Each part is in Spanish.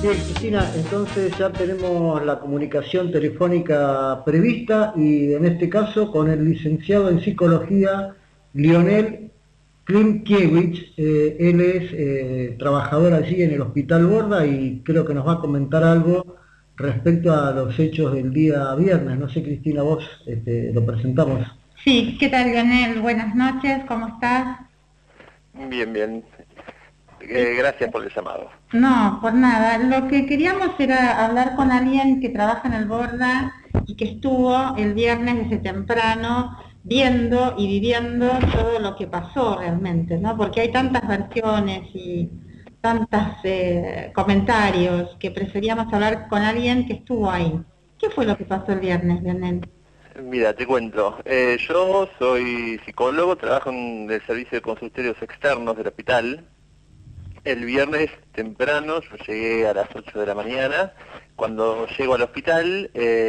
Bien, Cristina, entonces ya tenemos la comunicación telefónica prevista y en este caso con el licenciado en psicología Lionel Klimkiewicz. Él es trabajador allí en el Hospital Borda y creo que nos va a comentar algo respecto a los hechos del día viernes. No sé, Cristina, vos lo presentamos. Sí, ¿qué tal, Lionel? Buenas noches, ¿cómo estás? Bien, bien. Y- Gracias por el llamado. No, por nada. Lo que queríamos era hablar con alguien que trabaja en el Borda y que estuvo el viernes desde temprano viendo y viviendo todo lo que pasó realmente, ¿no? Porque hay tantas versiones y tantos comentarios que preferíamos hablar con alguien que estuvo ahí. ¿Qué fue lo que pasó el viernes, Lionel? Mira, te cuento. Yo soy psicólogo, trabajo en el servicio de consultorios externos del hospital. El viernes temprano, yo llegué a las 8 de la mañana. Cuando llego al hospital,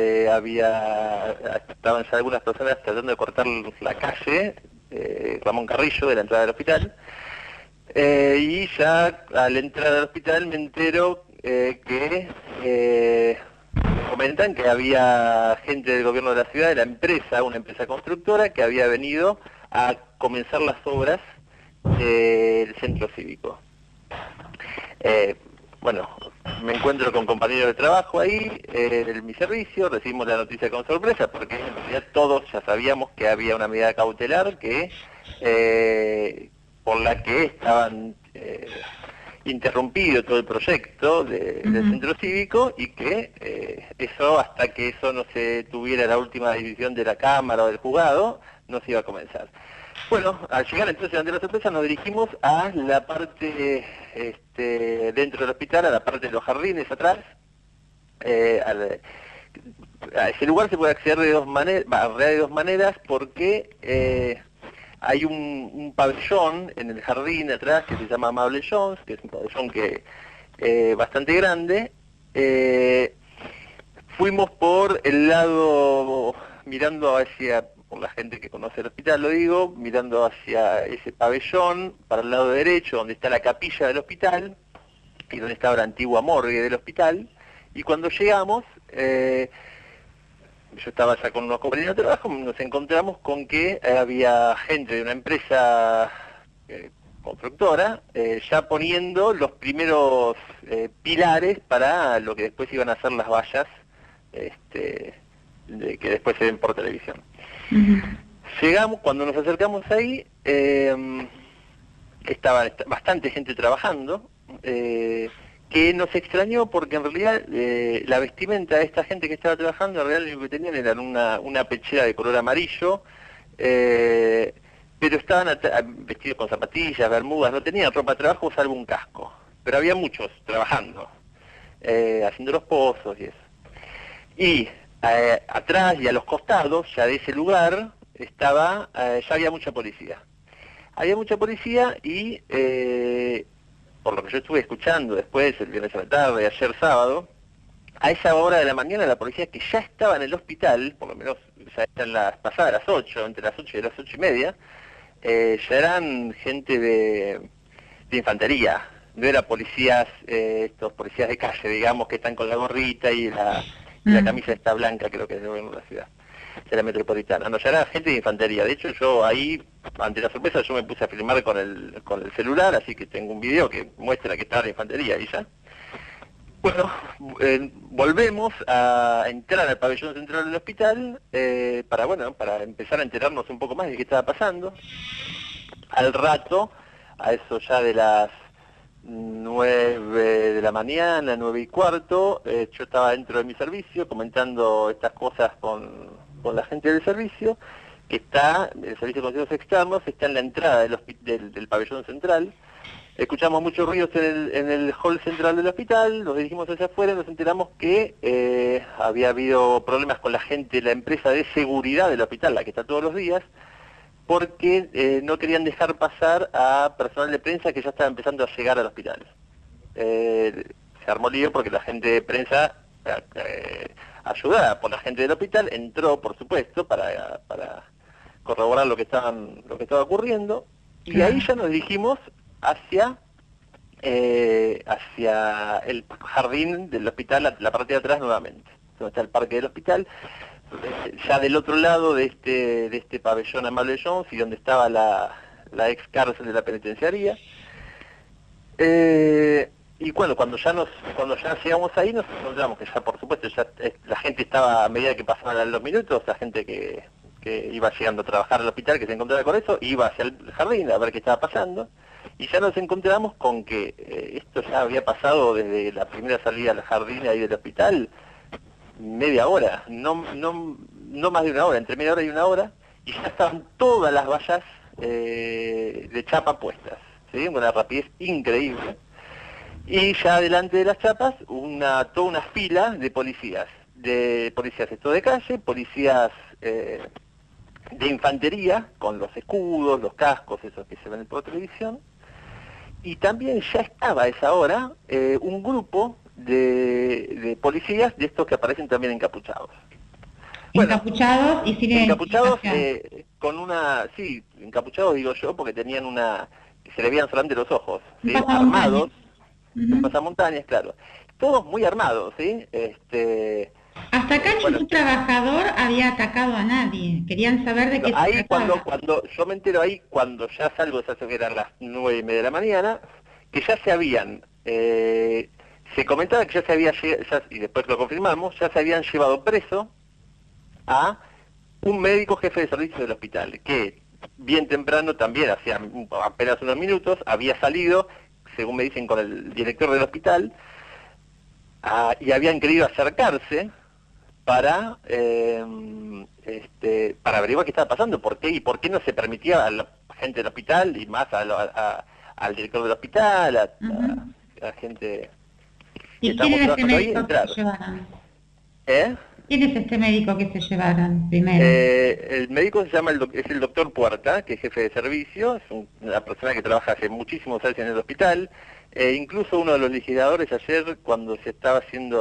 estaban ya algunas personas tratando de cortar la calle, Ramón Carrillo, de la entrada del hospital. Y ya al entrar al hospital me entero que comentan que había gente del gobierno de la ciudad, de la empresa, una empresa constructora, que había venido a comenzar las obras del centro cívico. Eh, bueno, me encuentro con compañeros de trabajo ahí, en mi servicio, recibimos la noticia con sorpresa, porque en realidad todos ya sabíamos que había una medida cautelar por la que estaban interrumpido todo el proyecto del Ujú. centro cívico y que eso, hasta que eso no se tuviera la última decisión de la Cámara o del juzgado, no se iba a comenzar. Bueno, al llegar entonces ante la sorpresa nos dirigimos a la parte dentro del hospital, a la parte de los jardines atrás. eh, al- a ese lugar se puede acceder de dos maneras, en realidad de dos maneras, porque hay un pabellón en el jardín atrás que se llama Amable Jones, que es un pabellón que bastante grande. Eh, Fuimos por el lado, mirando hacia, por la gente que conoce el hospital lo digo, mirando hacia ese pabellón, para el lado derecho, donde está la capilla del hospital, y donde estaba la antigua morgue del hospital. Y cuando llegamos, yo estaba ya con unos compañeros de trabajo, nos encontramos con que había gente de una empresa constructora ya poniendo los primeros pilares para lo que después iban a ser las vallas este, que después se ven por televisión. Ujú. Llegamos, cuando nos acercamos ahí, estaba bastante gente trabajando, que nos extrañó porque en realidad la vestimenta de esta gente que estaba trabajando, en realidad lo que tenían era una pechera de color amarillo, eh, pero estaban vestidos con zapatillas, bermudas, no tenían ropa de trabajo salvo un casco, pero había muchos trabajando, haciendo los pozos y eso. Y atrás y a los costados, ya de ese lugar, ya había mucha policía. Había mucha policía y, por lo que yo estuve escuchando después, el viernes a la tarde, ayer sábado, a esa hora de la mañana la policía que ya estaba en el hospital, por lo menos ya eran pasadas las 8, entre las 8 y las 8:30, ya eran gente de infantería, no eran policías, estos policías de calle, digamos, que están con la gorrita y la Mm. camisa esta blanca, creo que es de la ciudad, de la metropolitana. No, ya era gente de infantería. De hecho, yo ahí, ante la sorpresa, yo me puse a filmar con el celular, así que tengo un video que muestra que estaba la infantería y ya. Bueno, volvemos a entrar al pabellón central del hospital para empezar a enterarnos un poco más de qué estaba pasando. Al rato, a eso ya de las 9 de la mañana, 9:15, yo estaba dentro de mi servicio comentando estas cosas con la gente del servicio, el servicio de consejos externos está en la entrada del pabellón central. Escuchamos muchos ruidos en el hall central del hospital, nos dirigimos hacia afuera y nos enteramos que había habido problemas con la gente, la empresa de seguridad del hospital, la que está todos los días, porque no querían dejar pasar a personal de prensa que ya estaba empezando a llegar al hospital. Se armó lío porque la gente de prensa, ayudada por la gente del hospital, entró, por supuesto, para corroborar lo que estaba ocurriendo, y ahí Claro. ya nos dirigimos hacia hacia el jardín del hospital, la parte de atrás nuevamente, donde está el parque del hospital, ya del otro lado de este pabellón Amable Jones y donde estaba la ex cárcel de la penitenciaría. Y bueno, cuando ya llegamos ahí nos encontramos que ya, por supuesto, ya la gente estaba, a medida que pasaban los minutos, la gente que iba llegando a trabajar al hospital, que se encontraba con eso, iba hacia el jardín a ver qué estaba pasando, y ya nos encontramos con que esto ya había pasado desde la primera salida al jardín ahí del hospital, media hora, no más de una hora, entre media hora y una hora, y ya estaban todas las vallas de chapa puestas, ¿sí? Con una rapidez increíble. Y ya delante de las chapas, toda una fila de policías esto de calle, policías de infantería, con los escudos, los cascos, esos que se ven por televisión, y también ya estaba a esa hora un grupo de policías de estos que aparecen también encapuchados. Bueno, encapuchados y sin encapuchados identificación. sí, encapuchados digo yo, porque tenían que se le veían solamente los ojos, ¿sí? Un pasamontañas. Armados, un pasamontañas, claro, todos muy armados, ¿sí? Hasta acá bueno, ningún trabajador había atacado a nadie. Querían saber de qué se ahí trataba. cuando yo me entero ahí, cuando ya salgo, se hace que eran las 9:30 de la mañana, que ya se habían, se comentaba que ya se había, y después lo confirmamos, ya se habían llevado preso a un médico jefe de servicio del hospital, que bien temprano también, hacía apenas unos minutos, había salido, según me dicen, con el director del hospital, y habían querido acercarse para averiguar qué estaba pasando, por qué no se permitía a la gente del hospital y más al director del hospital, a la gente que ¿Y quién estamos era este trabajando ahí, médico que entrar. se llevaron? ¿Eh? ¿Quién es este médico que se llevaron primero? El médico se llama es el doctor Puerta, que es jefe de servicio, es una persona que trabaja hace muchísimos años en el hospital. Incluso uno de los legisladores ayer, cuando se estaba haciendo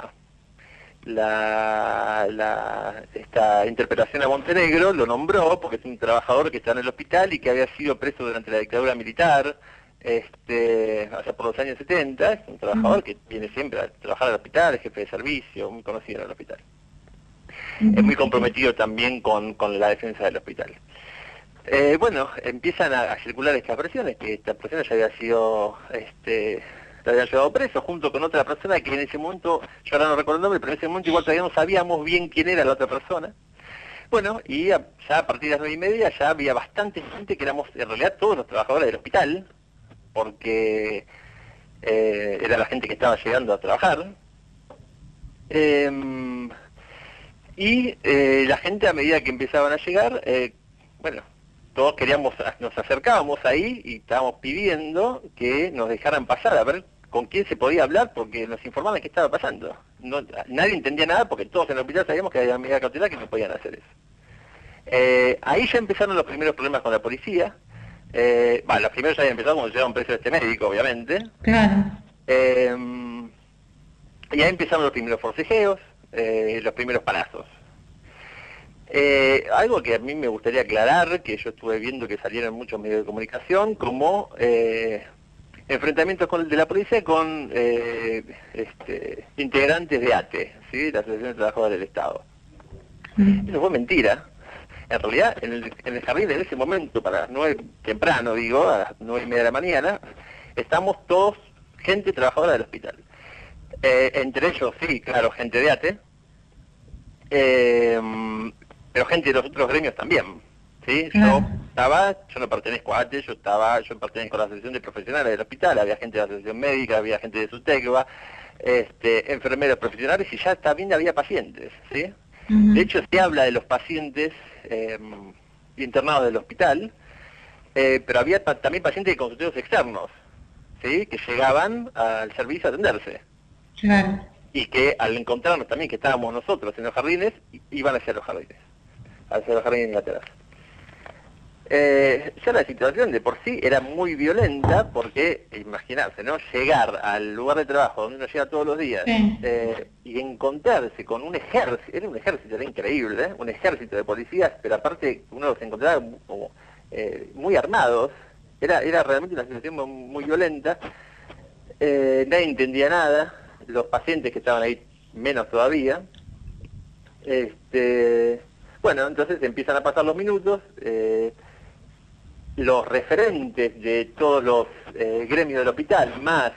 esta interpelación a Montenegro, lo nombró porque es un trabajador que está en el hospital y que había sido preso durante la dictadura militar, allá por los años 70, es un trabajador que viene siempre a trabajar al hospital, es jefe de servicio, muy conocido en el hospital. Es muy comprometido también con la defensa del hospital. Bueno, empiezan a circular estas versiones, que esta persona ya había sido, la habían llevado preso, junto con otra persona que en ese momento, yo ahora no recuerdo el nombre, pero en ese momento igual todavía no sabíamos bien quién era la otra persona. Bueno, y ya a partir de las 9:30 ya había bastante gente que éramos en realidad todos los trabajadores del hospital, porque era la gente que estaba llegando a trabajar. Y la gente, a medida que empezaban a llegar, bueno, todos nos acercábamos ahí y estábamos pidiendo que nos dejaran pasar a ver con quién se podía hablar, porque nos informaban qué estaba pasando. Nadie entendía nada porque todos en el hospital sabíamos que había medida cautelar que no podían hacer eso. Ahí ya empezaron los primeros problemas con la policía. Los primeros ya habían empezado cuando llegaron preso este médico, obviamente. Claro. Y ahí empezaron los primeros forcejeos, los primeros palazos. Algo que a mí me gustaría aclarar, que yo estuve viendo que salieron muchos medios de comunicación, como enfrentamientos de la policía con integrantes de ATE, ¿sí? La Asociación de Trabajadores del Estado. Eso fue mentira. En realidad, en el jardín en ese momento, para las 9, temprano digo, a las 9:30 de la mañana, estamos todos gente trabajadora del hospital. Entre ellos, sí, claro, gente de ATE, pero gente de los otros gremios también, ¿sí? Yo no pertenezco a ATE, yo pertenezco a la Asociación de Profesionales del Hospital, había gente de la Asociación Médica, había gente de SUTECBA, enfermeros profesionales, y ya también había pacientes, ¿sí? De hecho, se habla de los pacientes internados del hospital, pero había también pacientes de consultorios externos, ¿sí? Que llegaban al servicio a atenderse. Claro. Y que al encontrarnos también que estábamos nosotros en los jardines, iban hacia los jardines laterales. Ya la situación de por sí era muy violenta, porque, imaginarse, ¿no? Llegar al lugar de trabajo donde uno llega todos los días, Sí. Y encontrarse con un ejército, era increíble, un ejército de policías, pero aparte uno los encontraba como muy armados, era realmente una situación muy violenta. Nadie entendía nada, los pacientes que estaban ahí menos todavía. Bueno, entonces empiezan a pasar los minutos, los referentes de todos los gremios del hospital, más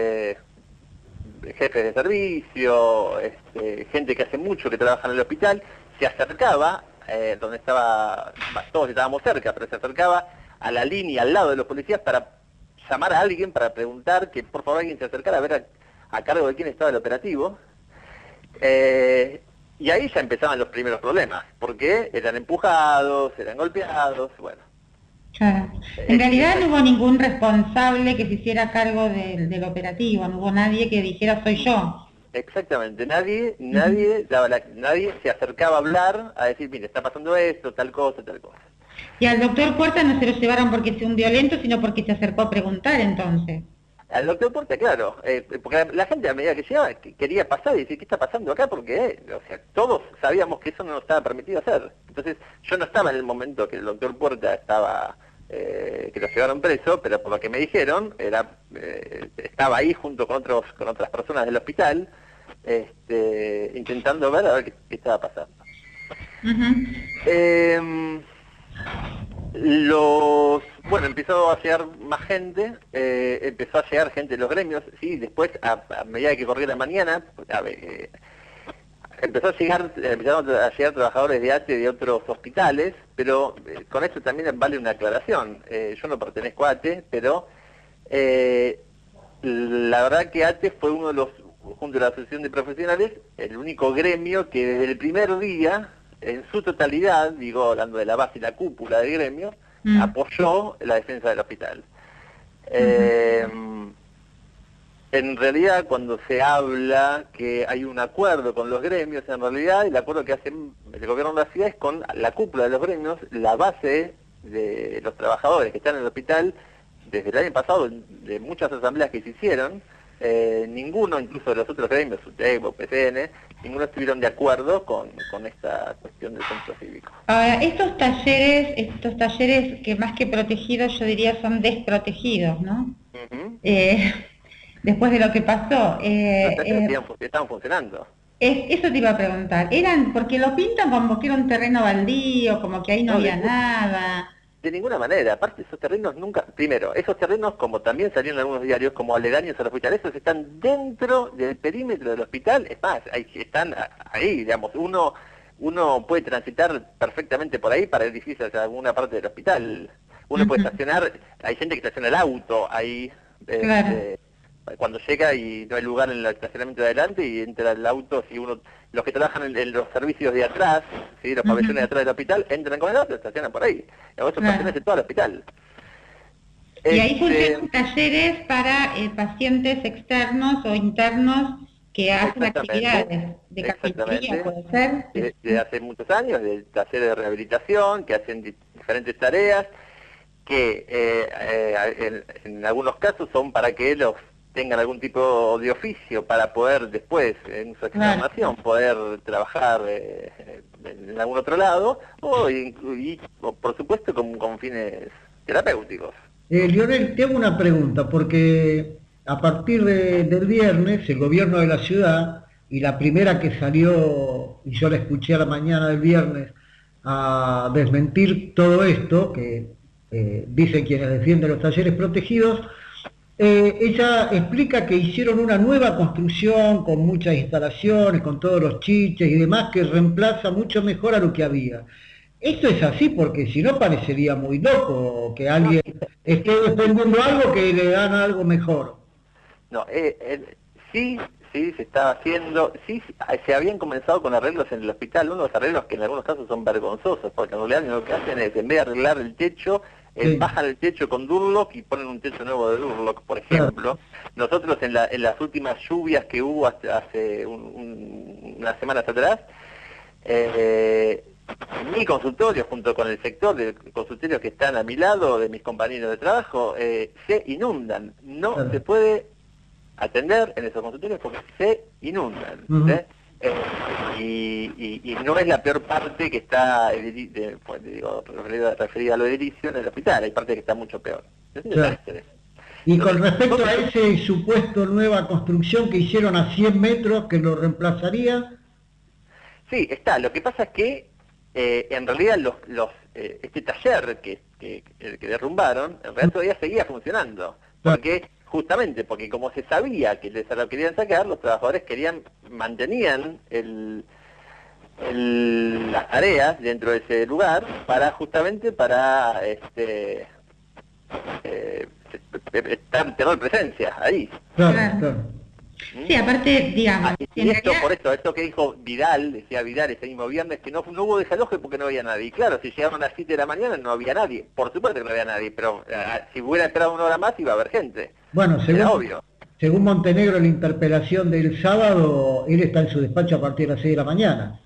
jefes de servicio, gente que hace mucho que trabaja en el hospital, se acercaba, donde estaba, todos estábamos cerca, pero se acercaba a la línea al lado de los policías para llamar a alguien, para preguntar que por favor alguien se acercara a ver a cargo de quién estaba el operativo. Y ahí ya empezaban los primeros problemas, porque eran empujados, eran golpeados, bueno. Claro. En realidad no hubo ningún responsable que se hiciera cargo del operativo, no hubo nadie que dijera soy yo. Exactamente, nadie se acercaba a hablar, a decir, mire, está pasando esto, tal cosa, tal cosa. Y al doctor Puerta no se lo llevaron porque sea un violento, sino porque se acercó a preguntar entonces. Al doctor Puerta, claro, porque la gente a medida que llegaba quería pasar y decir, ¿qué está pasando acá? Porque, o sea, todos sabíamos que eso no nos estaba permitido hacer. Entonces, yo no estaba en el momento que el doctor Puerta estaba, que lo llevaron preso, pero por lo que me dijeron, estaba ahí junto con otras personas del hospital, intentando ver a ver qué estaba pasando. Bueno, empezó a llegar más gente, empezó a llegar gente de los gremios, sí, después a medida que corría la mañana, empezaron a llegar trabajadores de ATE de otros hospitales, pero con esto también vale una aclaración. Yo no pertenezco a ATE, pero la verdad que ATE fue uno de los, junto a la Asociación de Profesionales, el único gremio que desde el primer día, en su totalidad, digo, hablando de la base y la cúpula del gremio, apoyó la defensa del hospital. En realidad, cuando se habla que hay un acuerdo con los gremios, en realidad el acuerdo que hace el gobierno de la ciudad es con la cúpula de los gremios, la base de los trabajadores que están en el hospital. Desde el año pasado, de muchas asambleas que se hicieron, ninguno, incluso de los otros gremios, UTEC o PCN, ninguno estuvieron de acuerdo con esta cuestión del centro cívico. Ahora, estos talleres que más que protegidos, yo diría son desprotegidos, ¿no? Después de lo que pasó. Los talleres estaban funcionando. Eso te iba a preguntar. Porque lo pintan como que era un terreno baldío, como que ahí no había nada. De ninguna manera, aparte esos terrenos nunca, primero, esos terrenos, como también salieron en algunos diarios, como aledaños al hospital, esos están dentro del perímetro del hospital, es más, están ahí, digamos, uno puede transitar perfectamente por ahí para ir difícil hacia alguna parte del hospital, uno puede estacionar, hay gente que estaciona el auto ahí, cuando llega y no hay lugar en el estacionamiento de adelante y entra el auto, si los que trabajan en los servicios de atrás, ¿sí? Los pabellones de atrás del hospital, entran con el auto y estacionan por ahí. Eso pertenece todo al hospital. Y ahí funcionan talleres para pacientes externos o internos que hacen actividades de carpintería, ¿puede ser? De hace muchos años, de talleres de rehabilitación, que hacen diferentes tareas, que en algunos casos son para que los tengan algún tipo de oficio para poder después, en su externación, poder trabajar en algún otro lado, o por supuesto con fines terapéuticos. Lionel, te hago una pregunta, porque a partir del viernes, el gobierno de la ciudad, y la primera que salió, y yo la escuché a la mañana del viernes, a desmentir todo esto, que dicen quienes defienden los talleres protegidos, ella explica que hicieron una nueva construcción con muchas instalaciones, con todos los chiches y demás, que reemplaza mucho mejor a lo que había. Esto es así porque si no parecería muy loco que alguien esté defendiendo algo que le dan algo mejor. No, sí, se estaba haciendo, sí, se habían comenzado con arreglos en el hospital, unos arreglos que en algunos casos son vergonzosos, porque en realidad lo que hacen es, en vez de arreglar el techo, bajan el techo con Durlock y ponen un techo nuevo de Durlock, por ejemplo. Nosotros en las últimas lluvias que hubo hace unas semanas atrás, mi consultorio, junto con el sector de consultorios que están a mi lado, de mis compañeros de trabajo, se inundan. No se puede atender en esos consultorios porque se inundan. Y no es la peor parte que está, referida a lo edilicio en el hospital, hay parte que está mucho peor. Es un desastre. Y con respecto a ese supuesto nueva construcción que hicieron a 100 metros, que lo reemplazaría, Sí, está. Lo que pasa es que en realidad este taller que derrumbaron, en realidad todavía seguía funcionando. Porque, justamente, porque como se sabía que se lo querían sacar, los trabajadores mantenían las tareas dentro de ese lugar justamente para tener presencia ahí. claro, claro. Sí, aparte, digamos, Y en esto, realidad, por esto que dijo Vidal, decía Vidal ese mismo viernes, que no hubo desalojo porque no había nadie. Y claro, si llegaron a las 7 de la mañana no había nadie. Por supuesto que no había nadie, pero si hubiera esperado una hora más iba a haber gente. Bueno, Era obvio. según Montenegro, la interpelación del sábado, él está en su despacho a partir de las 6 de la mañana.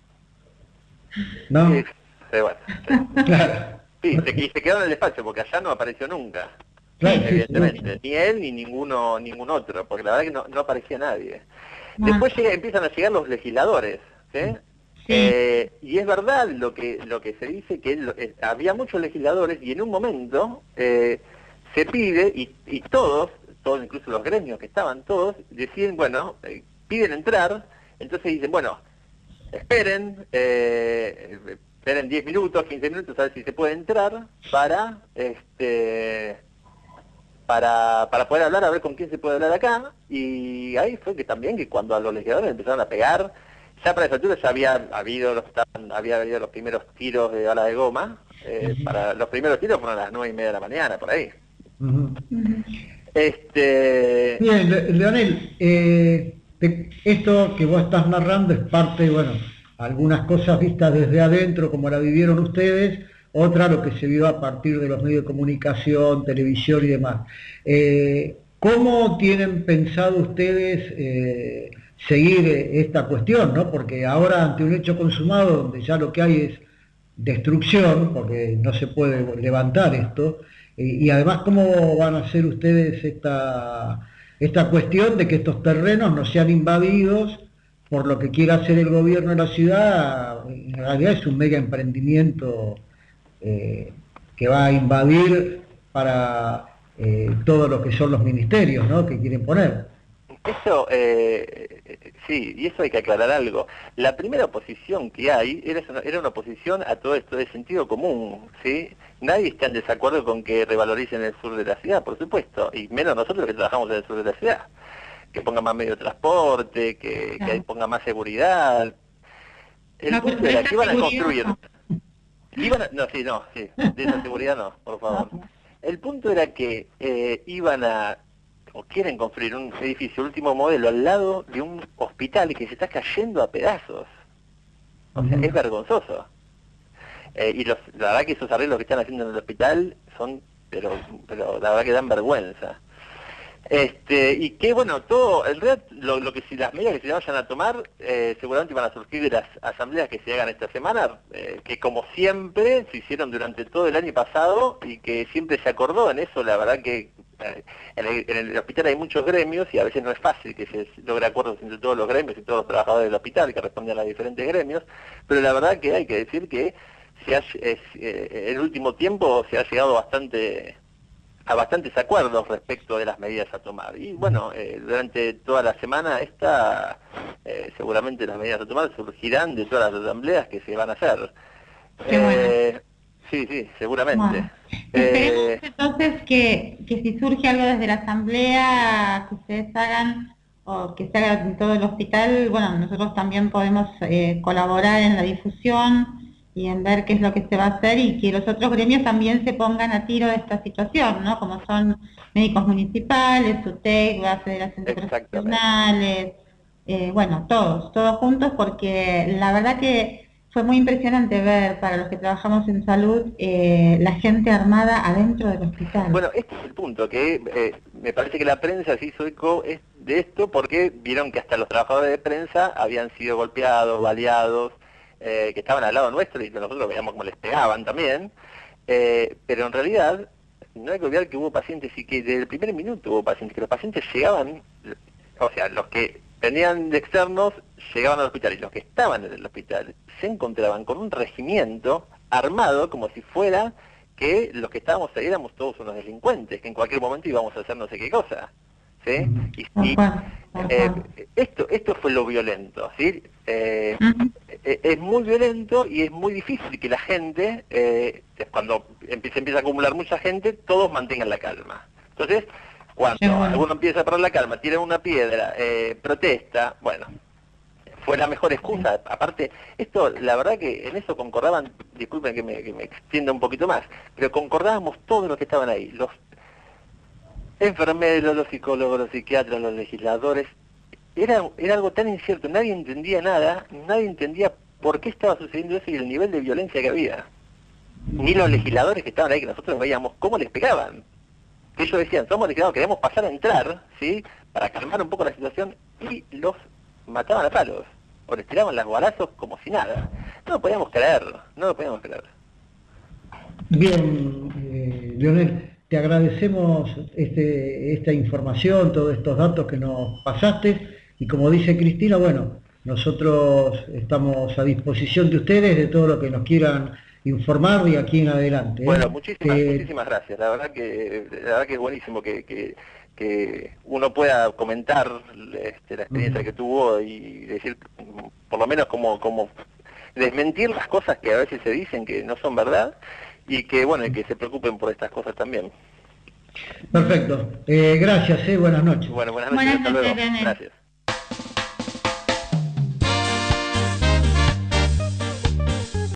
¿No? Sí, bueno, sí. Claro. Sí, y se quedó en el despacho porque allá no apareció nunca. Claro, sí, Evidentemente. sí. Ni él ni ningún otro, porque la verdad que no aparecía nadie. no, Después empiezan a llegar los legisladores, ¿sí? sí, Y es verdad lo que se dice, que había muchos legisladores y en un momento se pide, y todos, incluso los gremios que estaban todos, deciden, bueno, piden entrar, entonces dicen, bueno, esperen 10 minutos, 15 minutos, a ver si se puede entrar para poder hablar, a ver con quién se puede hablar acá, y ahí fue que cuando a los legisladores empezaron a pegar, ya para esa altura ya había habido los primeros tiros de bala de goma, para los primeros tiros fueron a las 9:30 de la mañana, por ahí. Ujú. ujú, Bien, Leonel, esto que vos estás narrando es parte, bueno, algunas cosas vistas desde adentro, como la vivieron ustedes, otra lo que se vio a partir de los medios de comunicación, televisión y demás. ¿Cómo tienen pensado ustedes seguir esta cuestión, ¿no? Porque ahora, ante un hecho consumado, donde ya lo que hay es destrucción, porque no se puede levantar esto, y además, ¿cómo van a hacer ustedes esta cuestión de que estos terrenos no sean invadidos por lo que quiera hacer el gobierno de la ciudad? En realidad es un mega emprendimiento que va a invadir para todo lo que son los ministerios, ¿no?, que quieren poner. Eso, sí, y eso hay que aclarar algo. La primera oposición que hay era una oposición a todo esto de sentido común, ¿sí? Nadie está en desacuerdo con que revaloricen el sur de la ciudad, por supuesto, y menos nosotros que trabajamos en el sur de la ciudad. Que pongan más medio de transporte, que pongan más seguridad. El punto era que iban a construir... sí, de esa seguridad no, por favor. El punto era que quieren construir un edificio último modelo al lado de un hospital que se está cayendo a pedazos. O sea, es vergonzoso. La verdad que esos arreglos que están haciendo en el hospital son, pero la verdad que dan vergüenza. Y que bueno, todo, en realidad, lo que si las medidas que se vayan a tomar, seguramente van a surgir de las asambleas que se hagan esta semana, que como siempre se hicieron durante todo el año pasado y que siempre se acordó en eso. La verdad que en el hospital hay muchos gremios y a veces no es fácil que se logre acuerdos entre todos los gremios y todos los trabajadores del hospital que responden a los diferentes gremios, pero la verdad que hay que decir que en el último tiempo se ha llegado a bastantes acuerdos respecto de las medidas a tomar. Y bueno, durante toda la semana seguramente las medidas a tomar surgirán de todas las asambleas que se van a hacer. Qué bueno. Sí, seguramente. Bueno, esperemos entonces que si surge algo desde la asamblea que ustedes hagan o que se haga en todo el hospital, bueno, nosotros también podemos colaborar en la difusión y en ver qué es lo que se va a hacer y que los otros gremios también se pongan a tiro de esta situación, ¿no? Como son médicos municipales, UTEC, la Federación de Profesionales, bueno, todos juntos, porque la verdad que fue muy impresionante ver, para los que trabajamos en salud, la gente armada adentro del hospital. Bueno, este es el punto, que me parece que la prensa se hizo eco de esto porque vieron que hasta los trabajadores de prensa habían sido golpeados, baleados, que estaban al lado nuestro y nosotros veíamos cómo les pegaban también, pero en realidad no hay que olvidar que hubo pacientes y que desde el primer minuto hubo pacientes, que los pacientes llegaban, o sea, los que venían de externos llegaban al hospital y los que estaban en el hospital se encontraban con un regimiento armado como si fuera que los que estábamos ahí éramos todos unos delincuentes, que en cualquier momento íbamos a hacer no sé qué cosa, ¿sí? Esto fue lo violento, ¿sí? Es muy violento y es muy difícil que la gente, cuando se empieza a acumular mucha gente, todos mantengan la calma. Entonces, cuando alguno empieza a perder la calma, tira una piedra, protesta, bueno, fue la mejor excusa. Aparte, esto, la verdad que en eso concordaban, disculpen que me extienda un poquito más, pero concordábamos todos los que estaban ahí, los enfermeros, los psicólogos, los psiquiatras, los legisladores. Era algo tan incierto, nadie entendía nada, nadie entendía por qué estaba sucediendo eso y el nivel de violencia que había. Ni los legisladores que estaban ahí, que nosotros veíamos cómo les pegaban. Que ellos decían, somos legisladores, queremos pasar a entrar, ¿sí?, para calmar un poco la situación, y los mataban a palos, o les tiraban los balazos como si nada. No lo podíamos creer, no lo podíamos creer. Bien, Leonel, te agradecemos esta información, todos estos datos que nos pasaste, y como dice Cristina, bueno, nosotros estamos a disposición de ustedes de todo lo que nos quieran informar de aquí en adelante. Bueno, muchísimas gracias, la verdad que es buenísimo que uno pueda comentar la experiencia que tuvo y decir, por lo menos como desmentir las cosas que a veces se dicen que no son verdad, y que bueno, y que se preocupen por estas cosas también. Perfecto, gracias, buenas noches. Bueno, buenas noches, hasta luego. Gracias.